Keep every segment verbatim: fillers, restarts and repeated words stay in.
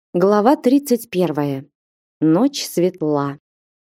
Глава тридцать первая. Ночь светла.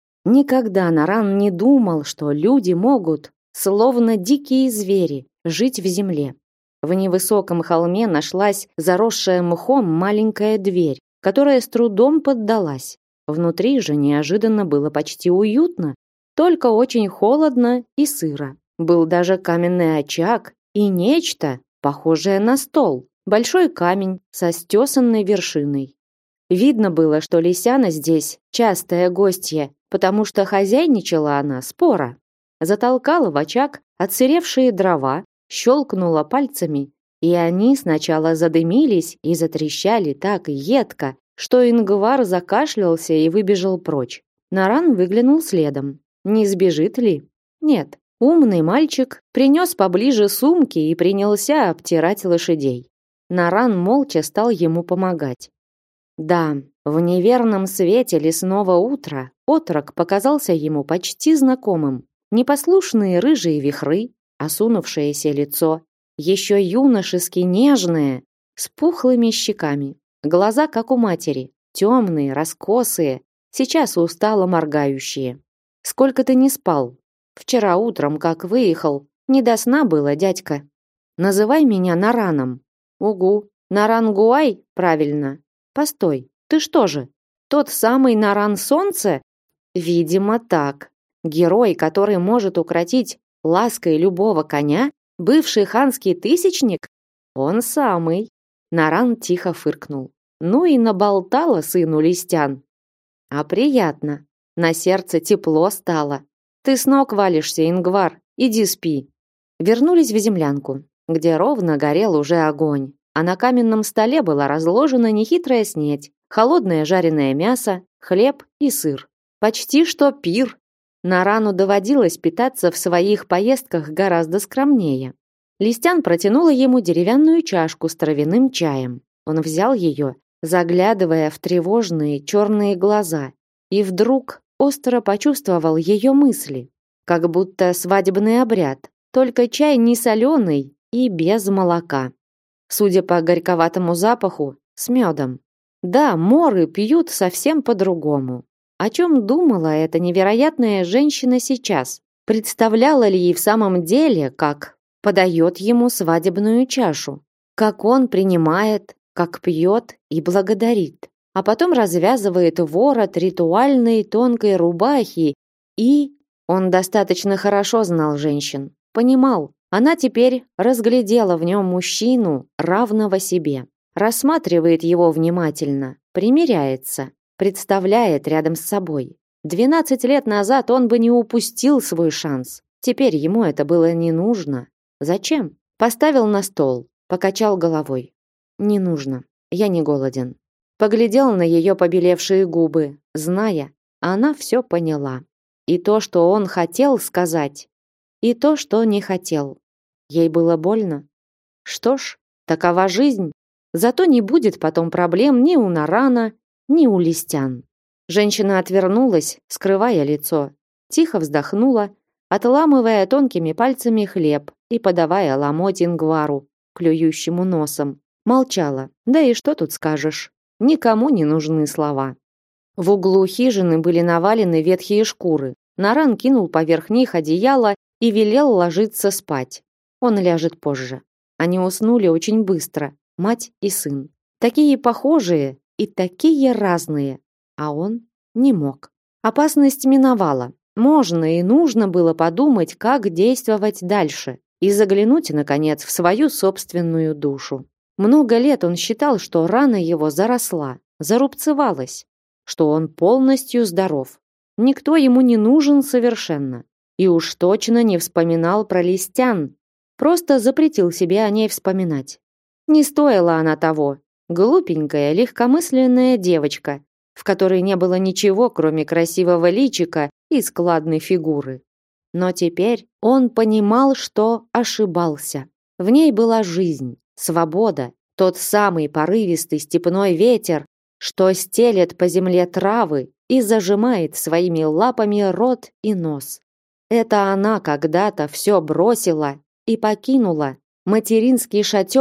Никогда Наран не думал, что люди могут, словно дикие звери, жить в земле. В невысоком холме нашлась заросшая мхом маленькая дверь, которая с трудом поддалась. Внутри же неожиданно было почти уютно, только очень холодно и сыро. Был даже каменный очаг и нечто, похожее на стол, большой камень со стесанной вершиной. Видно было, что Лисяна здесь частая гостья, потому что хозяйничала она споро. Затолкала в очаг отсыревшие дрова, щелкнула пальцами, и они сначала задымились и затрещали так едко, что Ингвар закашлялся и выбежал прочь. Наран выглянул следом. Не сбежит ли? Нет. Умный мальчик принес поближе сумки и принялся обтирать лошадей. Наран молча стал ему помогать. Да, в неверном свете лесного утра отрок показался ему почти знакомым. Непослушные рыжие вихры, осунувшееся лицо, еще юношески нежное, с пухлыми щеками, глаза, как у матери, темные, раскосые, сейчас устало моргающие. «Сколько ты не спал? Вчера утром, как выехал, не до сна было, дядька. Называй меня Нараном». «Угу, Нарангуай, правильно. Постой, ты что же, тот самый Наран Солнце?» «Видимо, так. Герой, который может укротить лаской любого коня? Бывший ханский тысячник? Он самый». Наран тихо фыркнул. «Ну и наболтала сыну Листян. А приятно. На сердце тепло стало. Ты с ног валишься, Ингвар. Иди спи». Вернулись в землянку, где ровно горел уже огонь. А на каменном столе была разложена нехитрая снеть, холодное жареное мясо, хлеб и сыр. Почти что пир. Нарану доводилось питаться в своих поездках гораздо скромнее. Листян протянула ему деревянную чашку с травяным чаем. Он взял ее, заглядывая в тревожные черные глаза, и вдруг остро почувствовал ее мысли, как будто свадебный обряд, только чай не соленый и без молока. Судя по горьковатому запаху, с медом. Да, моры пьют совсем по-другому. О чем думала эта невероятная женщина сейчас? Представляла ли ей в самом деле, как подает ему свадебную чашу? Как он принимает, как пьет и благодарит? А потом развязывает ворот ритуальной тонкой рубахи и... Он достаточно хорошо знал женщин. Понимал. Она теперь разглядела в нем мужчину, равного себе. Рассматривает его внимательно, примиряется, представляет рядом с собой. Двенадцать лет назад он бы не упустил свой шанс. Теперь ему это было не нужно. Зачем? Поставил на стол, покачал головой. Не нужно, я не голоден. Поглядел на ее побелевшие губы, зная, она все поняла. И то, что он хотел сказать, и то, что не хотел. Ей было больно. Что ж, такова жизнь. Зато не будет потом проблем ни у Нарана, ни у Листян. Женщина отвернулась, скрывая лицо. Тихо вздохнула, отламывая тонкими пальцами хлеб и подавая ломоть Ингвару, клюющему носом. Молчала. Да и что тут скажешь? Никому не нужны слова. В углу хижины были навалены ветхие шкуры. Наран кинул поверх них одеяло и велел ложиться спать. Он ляжет позже. Они уснули очень быстро, мать и сын. Такие похожие и такие разные. А он не мог. Опасность миновала. Можно и нужно было подумать, как действовать дальше. И заглянуть, наконец, в свою собственную душу. Много лет он считал, что рана его заросла, зарубцевалась, что он полностью здоров. Никто ему не нужен совершенно. И уж точно не вспоминал про Листян. Просто запретил себе о ней вспоминать. Не стоила она того. Глупенькая, легкомысленная девочка, в которой не было ничего, кроме красивого личика и складной фигуры. Но теперь он понимал, что ошибался. В ней была жизнь, свобода, тот самый порывистый степной ветер, что стелет по земле травы и зажимает своими лапами рот и нос. Это она когда-то все бросила и покинула материнский шатер,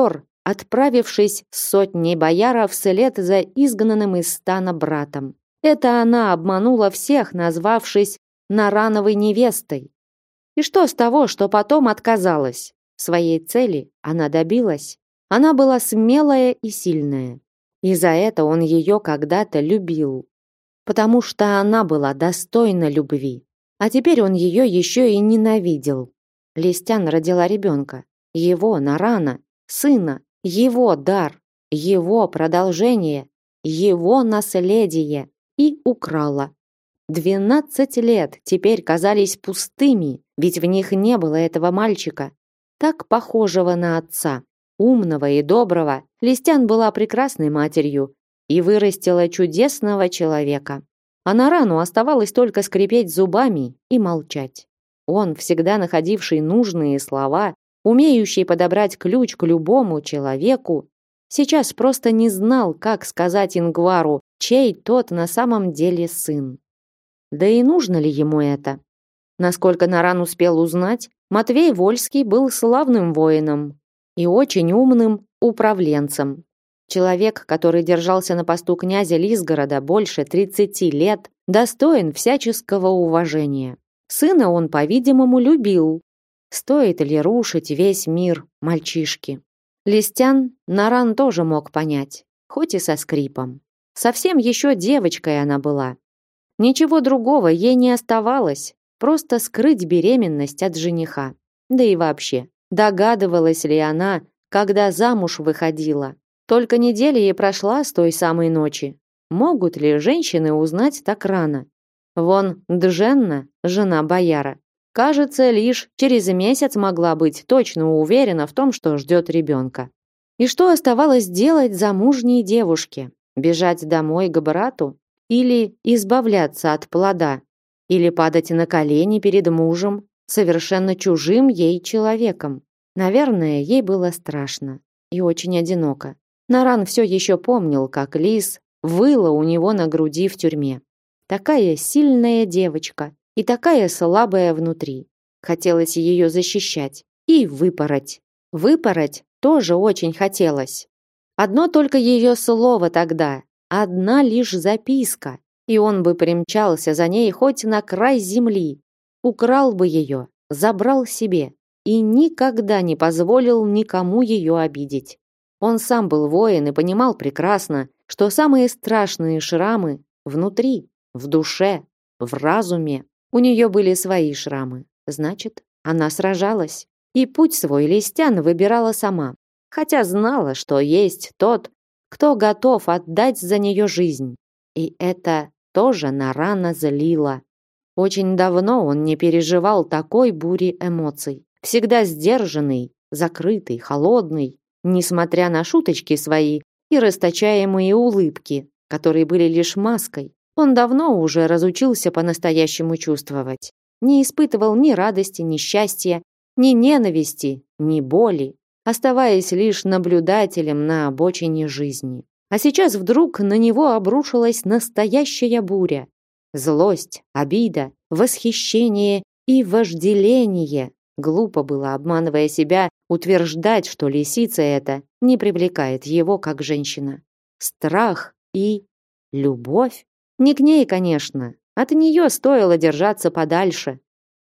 отправившись с сотней бояр вслед за изгнанным из стана братом. Это она обманула всех, назвавшись Нарановой невестой. И что с того, что потом отказалась? Своей цели она добилась. Она была смелая и сильная. И за это он ее когда-то любил. Потому что она была достойна любви. А теперь он ее еще и ненавидел. Листян родила ребенка. Его, Нарана, сына, его дар, его продолжение, его наследие. И украла. Двенадцать лет теперь казались пустыми, ведь в них не было этого мальчика, так похожего на отца. Умного и доброго, Листян была прекрасной матерью и вырастила чудесного человека. А Нарану оставалось только скрипеть зубами и молчать. Он, всегда находивший нужные слова, умеющий подобрать ключ к любому человеку, сейчас просто не знал, как сказать Ингвару, чей тот на самом деле сын. Да и нужно ли ему это? Насколько Наран успел узнать, Матвей Вольский был славным воином и очень умным управленцем. Человек, который держался на посту князя Лизгорода больше тридцати лет, достоин всяческого уважения. Сына он, по-видимому, любил. Стоит ли рушить весь мир мальчишки? Листян Наран тоже мог понять, хоть и со скрипом. Совсем еще девочкой она была. Ничего другого ей не оставалось, просто скрыть беременность от жениха. Да и вообще, догадывалась ли она, когда замуж выходила? Только неделя ей прошла с той самой ночи. Могут ли женщины узнать так рано? Вон Дженна, жена бояра, кажется, лишь через месяц могла быть точно уверена в том, что ждет ребенка. И что оставалось делать замужней девушке? Бежать домой к брату? Или избавляться от плода? Или падать на колени перед мужем, совершенно чужим ей человеком? Наверное, ей было страшно и очень одиноко. Наран все еще помнил, как Лис выла у него на груди в тюрьме. Такая сильная девочка и такая слабая внутри. Хотелось ее защищать и выпороть. Выпороть тоже очень хотелось. Одно только ее слово тогда, одна лишь записка, и он бы примчался за ней хоть на край земли, украл бы ее, забрал себе и никогда не позволил никому ее обидеть. Он сам был воин и понимал прекрасно, что самые страшные шрамы внутри, в душе, в разуме. У нее были свои шрамы. Значит, она сражалась. И путь свой Листян выбирала сама. Хотя знала, что есть тот, кто готов отдать за нее жизнь. И это тоже Нарана злило. Очень давно он не переживал такой бури эмоций. Всегда сдержанный, закрытый, холодный, несмотря на шуточки свои и расточаемые улыбки, которые были лишь маской. Он давно уже разучился по-настоящему чувствовать. Не испытывал ни радости, ни счастья, ни ненависти, ни боли, оставаясь лишь наблюдателем на обочине жизни. А сейчас вдруг на него обрушилась настоящая буря. Злость, обида, восхищение и вожделение. Глупо было, обманывая себя, утверждать, что лисица эта не привлекает его как женщина. Страх и любовь? Не к ней, конечно. От нее стоило держаться подальше.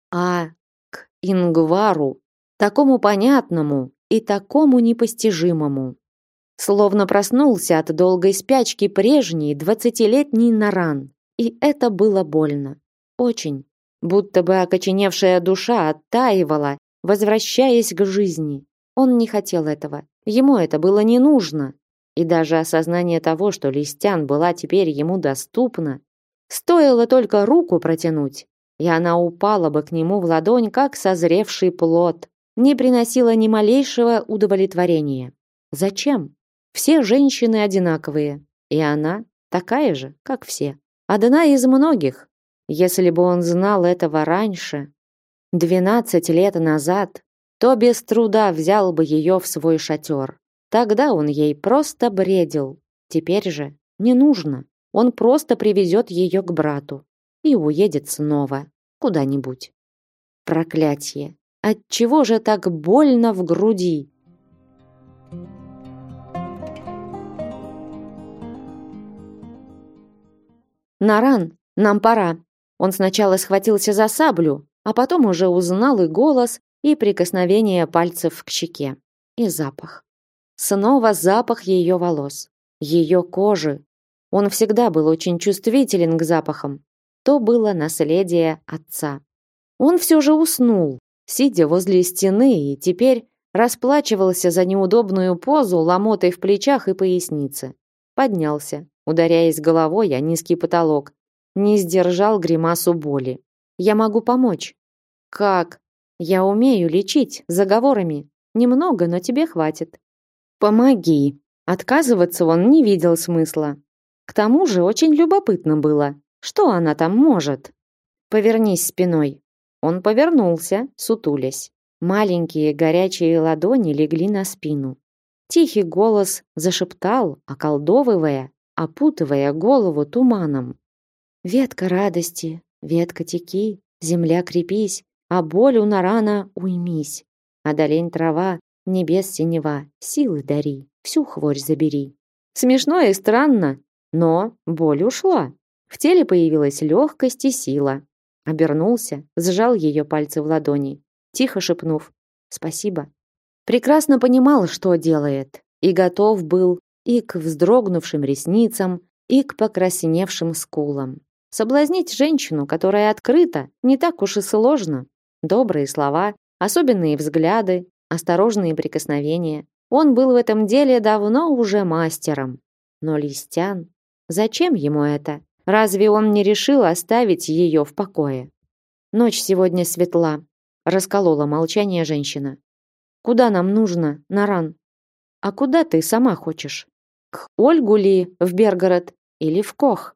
А к Ингвару, такому понятному и такому непостижимому. Словно проснулся от долгой спячки прежний двадцатилетний Наран. И это было больно. Очень. Будто бы окоченевшая душа оттаивала, возвращаясь к жизни. Он не хотел этого. Ему это было не нужно. И даже осознание того, что Листян была теперь ему доступна, стоило только руку протянуть, и она упала бы к нему в ладонь, как созревший плод, не приносила ни малейшего удовлетворения. Зачем? Все женщины одинаковые, и она такая же, как все. Одна из многих. Если бы он знал этого раньше, двенадцать лет назад, то без труда взял бы ее в свой шатер. Тогда он ей просто бредил. Теперь же не нужно. Он просто привезет ее к брату и уедет снова куда-нибудь. Проклятье! Отчего же так больно в груди? «Наран, нам пора». Он сначала схватился за саблю, а потом уже узнал и голос, и прикосновение пальцев к щеке. И запах. Снова запах ее волос, ее кожи. Он всегда был очень чувствителен к запахам. То было наследие отца. Он все же уснул, сидя возле стены, и теперь расплачивался за неудобную позу ломотой в плечах и пояснице. Поднялся, ударяясь головой о низкий потолок. Не сдержал гримасу боли. «Я могу помочь». «Как?» «Я умею лечить заговорами. Немного, но тебе хватит». «Помоги». Отказываться он не видел смысла. К тому же очень любопытно было. Что она там может? «Повернись спиной». Он повернулся, сутулясь. Маленькие горячие ладони легли на спину. Тихий голос зашептал, околдовывая, опутывая голову туманом. «Ветка радости, ветка теки, земля крепись, а боль у Нарана уймись. Одолень трава, небес синева, силы дари, всю хворь забери». Смешно и странно, но боль ушла. В теле появилась легкость и сила. Обернулся, сжал ее пальцы в ладони, тихо шепнув «Спасибо». Прекрасно понимал, что делает, и готов был и к вздрогнувшим ресницам, и к покрасневшим скулам. Соблазнить женщину, которая открыта, не так уж и сложно. Добрые слова, особенные взгляды, осторожные прикосновения. Он был в этом деле давно уже мастером. Но Листян... Зачем ему это? Разве он не решил оставить ее в покое? Ночь сегодня светла, расколола молчание женщина. Куда нам нужно, Наран? А куда ты сама хочешь? К Ольгу ли в Бергород или в Кох?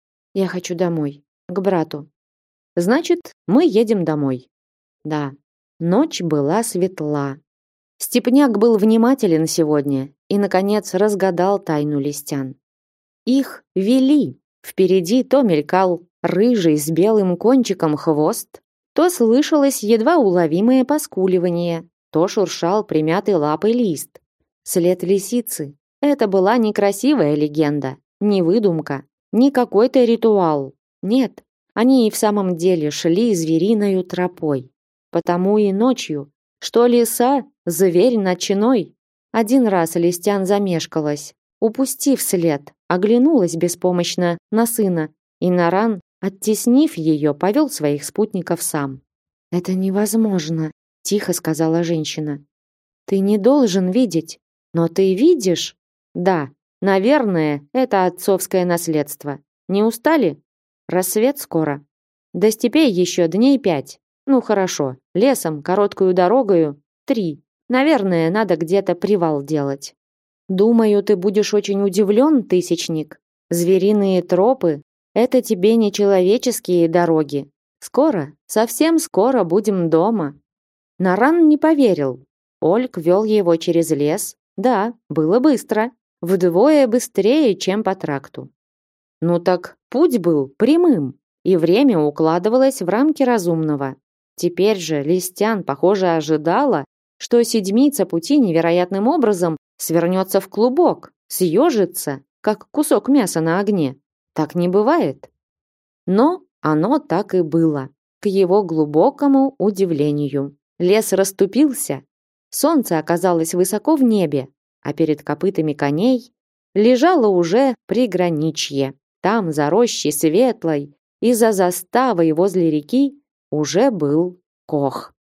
Я хочу домой, к брату. Значит, мы едем домой. Да, ночь была светла. Степняк был внимателен сегодня и, наконец, разгадал тайну Листян. Их вели. Впереди то мелькал рыжий с белым кончиком хвост, то слышалось едва уловимое поскуливание, то шуршал примятый лапой лист. След лисицы. Это была не красивая легенда, не выдумка, не какой-то ритуал. Нет, они и в самом деле шли звериною тропой. Потому и ночью, что лиса — зверь ночной. Один раз Листян замешкалась, упустив след, оглянулась беспомощно на сына, и Наран, оттеснив ее, повел своих спутников сам. «Это невозможно», — тихо сказала женщина. «Ты не должен видеть, но ты видишь?» «Да, наверное, это отцовское наследство. Не устали? Рассвет скоро. До степей еще дней пять. Ну хорошо, лесом, короткую дорогою три. Наверное, надо где-то привал делать. Думаю, ты будешь очень удивлен, тысячник. Звериные тропы — это тебе не человеческие дороги. Скоро, совсем скоро будем дома». Наран не поверил. Ольг вел его через лес. Да, было быстро. Вдвое быстрее, чем по тракту. Ну так путь был прямым, и время укладывалось в рамки разумного. Теперь же Листян, похоже, ожидала, что седмица пути невероятным образом свернется в клубок, съежится, как кусок мяса на огне. Так не бывает. Но оно так и было, к его глубокому удивлению. Лес расступился, солнце оказалось высоко в небе, а перед копытами коней лежало уже приграничье. Там, за рощей светлой и за заставой возле реки, уже был Кох.